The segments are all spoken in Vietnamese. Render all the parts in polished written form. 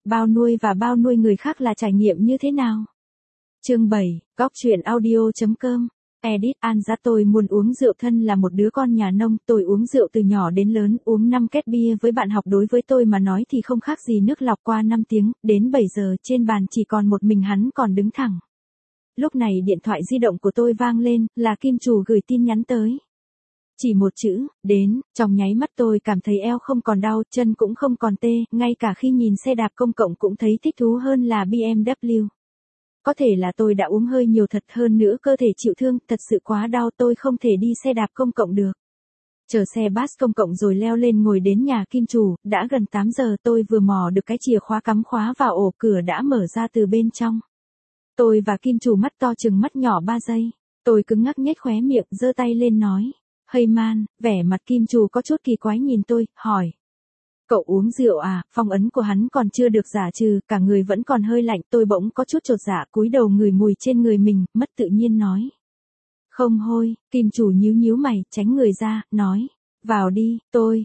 bao nuôi và bao nuôi người khác là trải nghiệm như thế nào? Chương 7, góc chuyện audio.com. Edit Anja. Tôi muốn uống rượu. Thân là một đứa con nhà nông, tôi uống rượu từ nhỏ đến lớn, uống 5 két bia với bạn học đối với tôi mà nói thì không khác gì nước lọc. Qua 5 tiếng, đến 7 giờ trên bàn chỉ còn một mình hắn còn đứng thẳng. Lúc này điện thoại di động của tôi vang lên, là Kim Chủ gửi tin nhắn tới. Chỉ một chữ, đến, trong nháy mắt tôi cảm thấy eo không còn đau, chân cũng không còn tê, ngay cả khi nhìn xe đạp công cộng cũng thấy thích thú hơn là BMW. Có thể là tôi đã uống hơi nhiều thật, hơn nữa cơ thể chịu thương, thật sự quá đau, tôi không thể đi xe đạp công cộng được. Chờ xe bus công cộng rồi leo lên ngồi đến nhà Kim Chủ, đã gần 8 giờ tôi vừa mò được cái chìa khóa cắm khóa vào ổ, cửa đã mở ra từ bên trong. Tôi và Kim Chủ mắt to chừng mắt nhỏ 3 giây, tôi cứng ngắc nhếch khóe miệng, giơ tay lên nói. Hey man, vẻ mặt Kim Chủ có chút kỳ quái nhìn tôi, hỏi. Cậu uống rượu à? Phong ấn của hắn còn chưa được giải trừ, cả người vẫn còn hơi lạnh, tôi bỗng có chút chột dạ, cúi đầu ngửi mùi trên người mình, mất tự nhiên nói. Không hôi. Kim Chủ nhíu nhíu mày, tránh người ra, nói. Vào đi. Tôi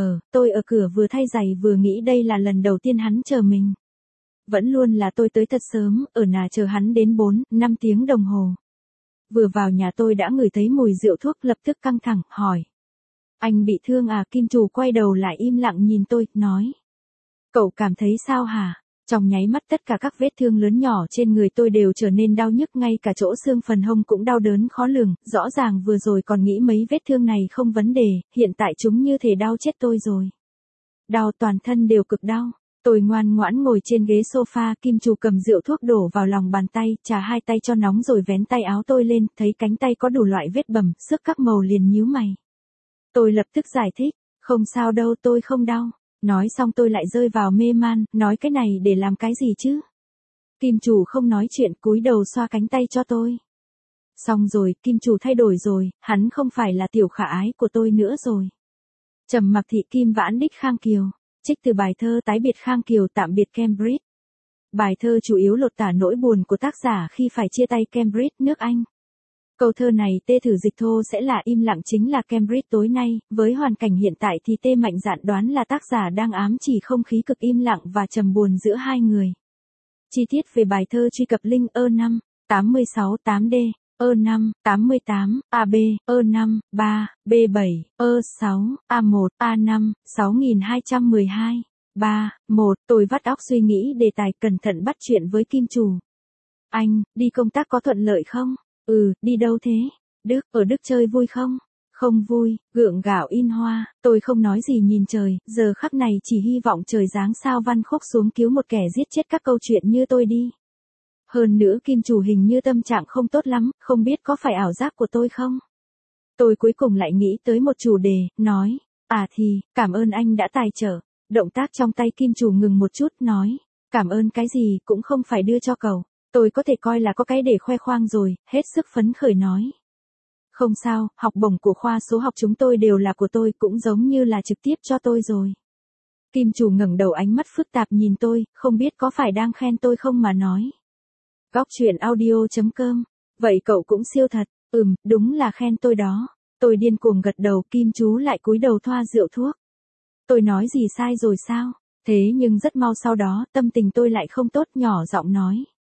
ở cửa vừa thay giày vừa nghĩ đây là lần đầu tiên hắn chờ mình. Vẫn luôn là tôi tới thật sớm, ở nhà chờ hắn đến 4-5 tiếng đồng hồ. Vừa vào nhà tôi đã ngửi thấy mùi rượu thuốc, lập tức căng thẳng, hỏi. Anh bị thương à? Kim Chủ quay đầu lại im lặng nhìn tôi, nói. Cậu cảm thấy sao hả? Trong nháy mắt tất cả các vết thương lớn nhỏ trên người tôi đều trở nên đau nhức, ngay cả chỗ xương phần hông cũng đau đớn khó lường, rõ ràng vừa rồi còn nghĩ mấy vết thương này không vấn đề, hiện tại chúng như thể đau chết tôi rồi. Đau toàn thân đều cực đau. Tôi ngoan ngoãn ngồi trên ghế sofa, Kim Chủ cầm rượu thuốc đổ vào lòng bàn tay, chà hai tay cho nóng rồi vén tay áo tôi lên, thấy cánh tay có đủ loại vết bầm, xước các màu liền nhíu mày. Tôi lập tức giải thích, không sao đâu, tôi không đau. Nói xong tôi lại rơi vào mê man, nói cái này để làm cái gì chứ? Kim Chủ không nói chuyện, cúi đầu xoa cánh tay cho tôi. Xong rồi, Kim Chủ thay đổi rồi, hắn không phải là tiểu khả ái của tôi nữa rồi. Trầm mặc thị Kim Vãn đích Khang Kiều. Trích từ bài thơ Tái biệt Khang Kiều tạm biệt Cambridge. Bài thơ chủ yếu lột tả nỗi buồn của tác giả khi phải chia tay Cambridge, nước Anh. Câu thơ này tê thử dịch thô sẽ là im lặng chính là Cambridge tối nay, với hoàn cảnh hiện tại thì tê mạnh dạn đoán là tác giả đang ám chỉ không khí cực im lặng và trầm buồn giữa hai người. Chi tiết về bài thơ truy cập link E5, 86 8D, E5, 88, AB, E5, 3, B7, E6, A1, A5, 6212. 3, 1, tôi vắt óc suy nghĩ đề tài, cẩn thận bắt chuyện với Kim Chủ. Anh, đi công tác có thuận lợi không? Đi đâu thế? Đức, ở Đức chơi vui không? Không vui, gượng gạo in hoa, tôi không nói gì nhìn trời, giờ khắc này chỉ hy vọng trời giáng sao văn khúc xuống cứu một kẻ giết chết các câu chuyện như tôi đi. Hơn nữa Kim Chủ hình như tâm trạng không tốt lắm, không biết có phải ảo giác của tôi không? Tôi cuối cùng lại nghĩ tới một chủ đề, nói, cảm ơn anh đã tài trợ. Động tác trong tay Kim Chủ ngừng một chút, nói, cảm ơn cái gì, cũng không phải đưa cho cậu. Tôi có thể coi là có cái để khoe khoang rồi, hết sức phấn khởi nói. Không sao, học bổng của khoa số học chúng tôi đều là của tôi, cũng giống như là trực tiếp cho tôi rồi. Kim Chủ ngẩng đầu, ánh mắt phức tạp nhìn tôi, không biết có phải đang khen tôi không mà nói. Góc chuyện audio.com. Vậy cậu cũng siêu thật. Đúng là khen tôi đó. Tôi điên cuồng gật đầu, Kim Chú lại cúi đầu thoa rượu thuốc. Tôi nói gì sai rồi sao? Thế nhưng rất mau sau đó, tâm tình tôi lại không tốt, nhỏ giọng nói.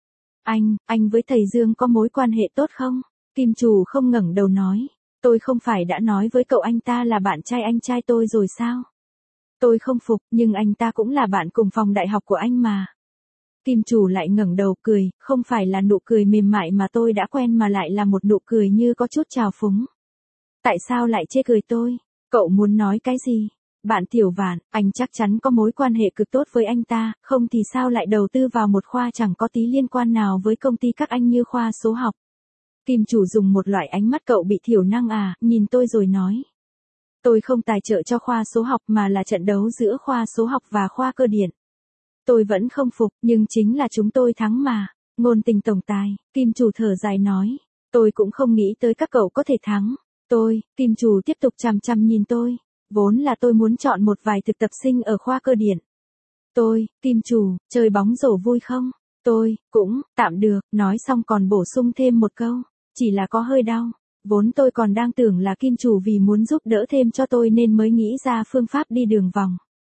Anh với thầy Dương có mối quan hệ tốt không? Kim Chủ không ngẩng đầu nói. Tôi không phải đã nói với cậu anh ta là bạn trai anh trai tôi rồi sao? Tôi không phục, nhưng anh ta cũng là bạn cùng phòng đại học của anh mà. Kim Chủ lại ngẩng đầu cười, không phải là nụ cười mềm mại mà tôi đã quen mà lại là một nụ cười như có chút trào phúng. Tại sao lại chê cười tôi? Cậu muốn nói cái gì? Bạn Tiểu Vạn, anh chắc chắn có mối quan hệ cực tốt với anh ta, không thì sao lại đầu tư vào một khoa chẳng có tí liên quan nào với công ty các anh như khoa số học. Kim Chủ dùng một loại ánh mắt cậu bị thiểu năng à, nhìn tôi rồi nói. Tôi không tài trợ cho khoa số học mà là trận đấu giữa khoa số học và khoa cơ điện. Tôi vẫn không phục, nhưng chính là chúng tôi thắng mà. Ngôn tình tổng tài, Kim Chủ thở dài nói. Tôi cũng không nghĩ tới các cậu có thể thắng. Kim Chủ tiếp tục chằm chằm nhìn tôi. Vốn là tôi muốn chọn một vài thực tập sinh ở khoa cơ điện. Kim Chủ, chơi bóng rổ vui không? Cũng, tạm được, nói xong còn bổ sung thêm một câu. Chỉ là có hơi đau. Vốn tôi còn đang tưởng là Kim Chủ vì muốn giúp đỡ thêm cho tôi nên mới nghĩ ra phương pháp đi đường vòng.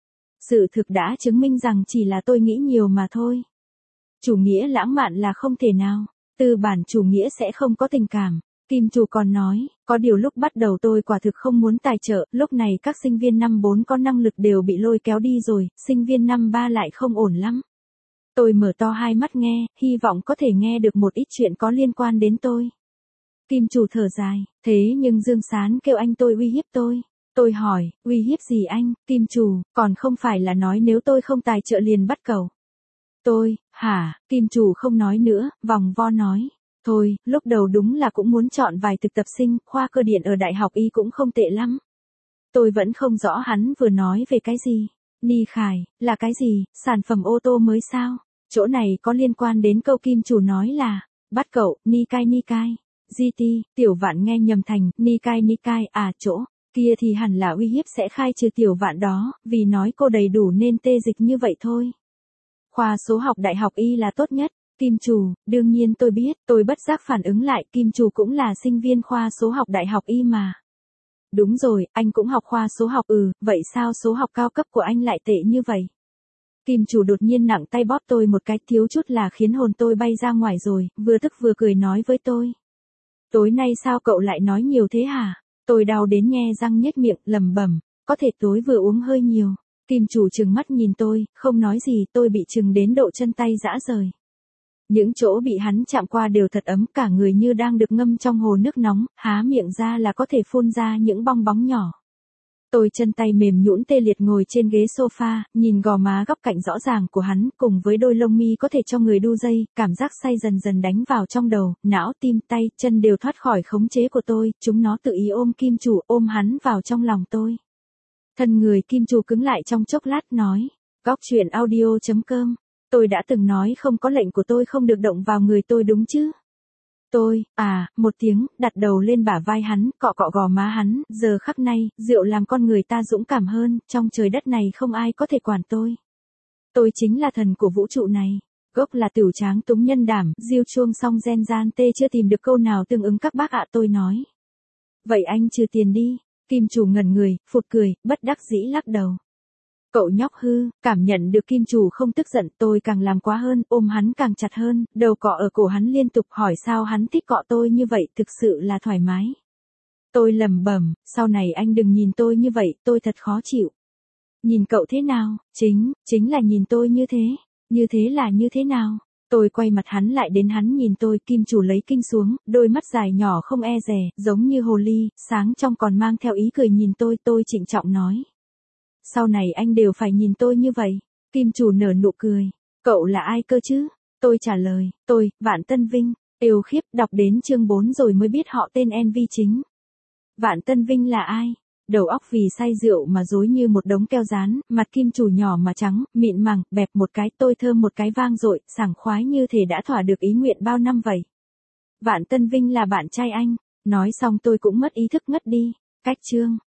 Sự thực đã chứng minh rằng chỉ là tôi nghĩ nhiều mà thôi. Chủ nghĩa lãng mạn là không thể nào. Tư bản chủ nghĩa sẽ không có tình cảm. Kim chủ còn nói, có điều lúc bắt đầu tôi quả thực không muốn tài trợ, lúc này các sinh viên năm 4 có năng lực đều bị lôi kéo đi rồi, sinh viên năm 3 lại không ổn lắm. Tôi mở to hai mắt nghe, hy vọng có thể nghe được một ít chuyện có liên quan đến tôi. Kim chủ thở dài, thế nhưng Dương Sán kêu anh tôi uy hiếp tôi. Tôi hỏi, uy hiếp gì anh, Kim chủ, còn không phải là nói nếu tôi không tài trợ liền bắt cầu. Tôi, hả, Kim chủ không nói nữa, vòng vo nói. Thôi, lúc đầu đúng là cũng muốn chọn vài thực tập sinh, khoa cơ điện ở đại học y cũng không tệ lắm. Tôi vẫn không rõ hắn vừa nói về cái gì. Ni Khải, là cái gì, sản phẩm ô tô mới sao? Chỗ này có liên quan đến câu Kim chủ nói là, bắt cậu, Nikai. GT, Tiểu Vạn nghe nhầm thành, Nikai, à chỗ, kia thì hẳn là uy hiếp sẽ khai trừ Tiểu Vạn đó, vì nói cô đầy đủ nên tê dịch như vậy thôi. Khoa số học đại học y là tốt nhất. Kim chủ, đương nhiên tôi biết, tôi bất giác phản ứng lại, Kim chủ cũng là sinh viên khoa số học đại học y mà. Đúng rồi, anh cũng học khoa số học vậy sao số học cao cấp của anh lại tệ như vậy? Kim chủ đột nhiên nặng tay bóp tôi một cái thiếu chút là khiến hồn tôi bay ra ngoài rồi, vừa tức vừa cười nói với tôi. Tối nay sao cậu lại nói nhiều thế hả? Tôi đau đến nhe răng nhếch miệng, lẩm bẩm, có thể tối vừa uống hơi nhiều. Kim chủ trừng mắt nhìn tôi, không nói gì, tôi bị trừng đến độ chân tay rã rời. Những chỗ bị hắn chạm qua đều thật ấm, cả người như đang được ngâm trong hồ nước nóng, há miệng ra là có thể phun ra những bong bóng nhỏ. Tôi chân tay mềm nhũn tê liệt ngồi trên ghế sofa, nhìn gò má góc cạnh rõ ràng của hắn, cùng với đôi lông mi có thể cho người đu dây, cảm giác say dần dần đánh vào trong đầu, não, tim, tay, chân đều thoát khỏi khống chế của tôi, chúng nó tự ý ôm Kim chủ, ôm hắn vào trong lòng tôi. Thân người Kim chủ cứng lại trong chốc lát nói, góc truyện audio.com. Tôi đã từng nói không có lệnh của tôi không được động vào người tôi đúng chứ? Tôi, một tiếng, đặt đầu lên bả vai hắn, cọ cọ gò má hắn, giờ khắc này, rượu làm con người ta dũng cảm hơn, trong trời đất này không ai có thể quản tôi. Tôi chính là thần của vũ trụ này. Gốc là Tửu Tráng Túng Nhân Đảm, diêu chuông song gen gian tê chưa tìm được câu nào tương ứng các bác ạ tôi nói. Vậy anh trừ tiền đi. Kim chủ ngẩn người, phụt cười, bất đắc dĩ lắc đầu. Cậu nhóc hư, cảm nhận được Kim chủ không tức giận, tôi càng làm quá hơn, ôm hắn càng chặt hơn, đầu cọ ở cổ hắn liên tục hỏi sao hắn thích cọ tôi như vậy, thực sự là thoải mái. Tôi lẩm bẩm, sau này anh đừng nhìn tôi như vậy, tôi thật khó chịu. Nhìn cậu thế nào, chính là nhìn tôi như thế là như thế nào. Tôi quay mặt hắn lại đến hắn nhìn tôi, Kim chủ lấy kinh xuống, đôi mắt dài nhỏ không e dè, giống như hồ ly, sáng trong còn mang theo ý cười nhìn tôi trịnh trọng nói. Sau này anh đều phải nhìn tôi như vậy. Kim chủ nở nụ cười. Cậu là ai cơ chứ? Tôi trả lời, tôi, Vạn Tân Vinh. Yêu khiếp, đọc đến chương 4 rồi mới biết họ tên NV chính. Vạn Tân Vinh là ai? Đầu óc vì say rượu mà rối như một đống keo dán, mặt Kim chủ nhỏ mà trắng, mịn màng, bẹp một cái, tôi thơm một cái vang dội, sảng khoái như thể đã thỏa được ý nguyện bao năm vậy. Vạn Tân Vinh là bạn trai anh. Nói xong tôi cũng mất ý thức ngất đi. Cách chương.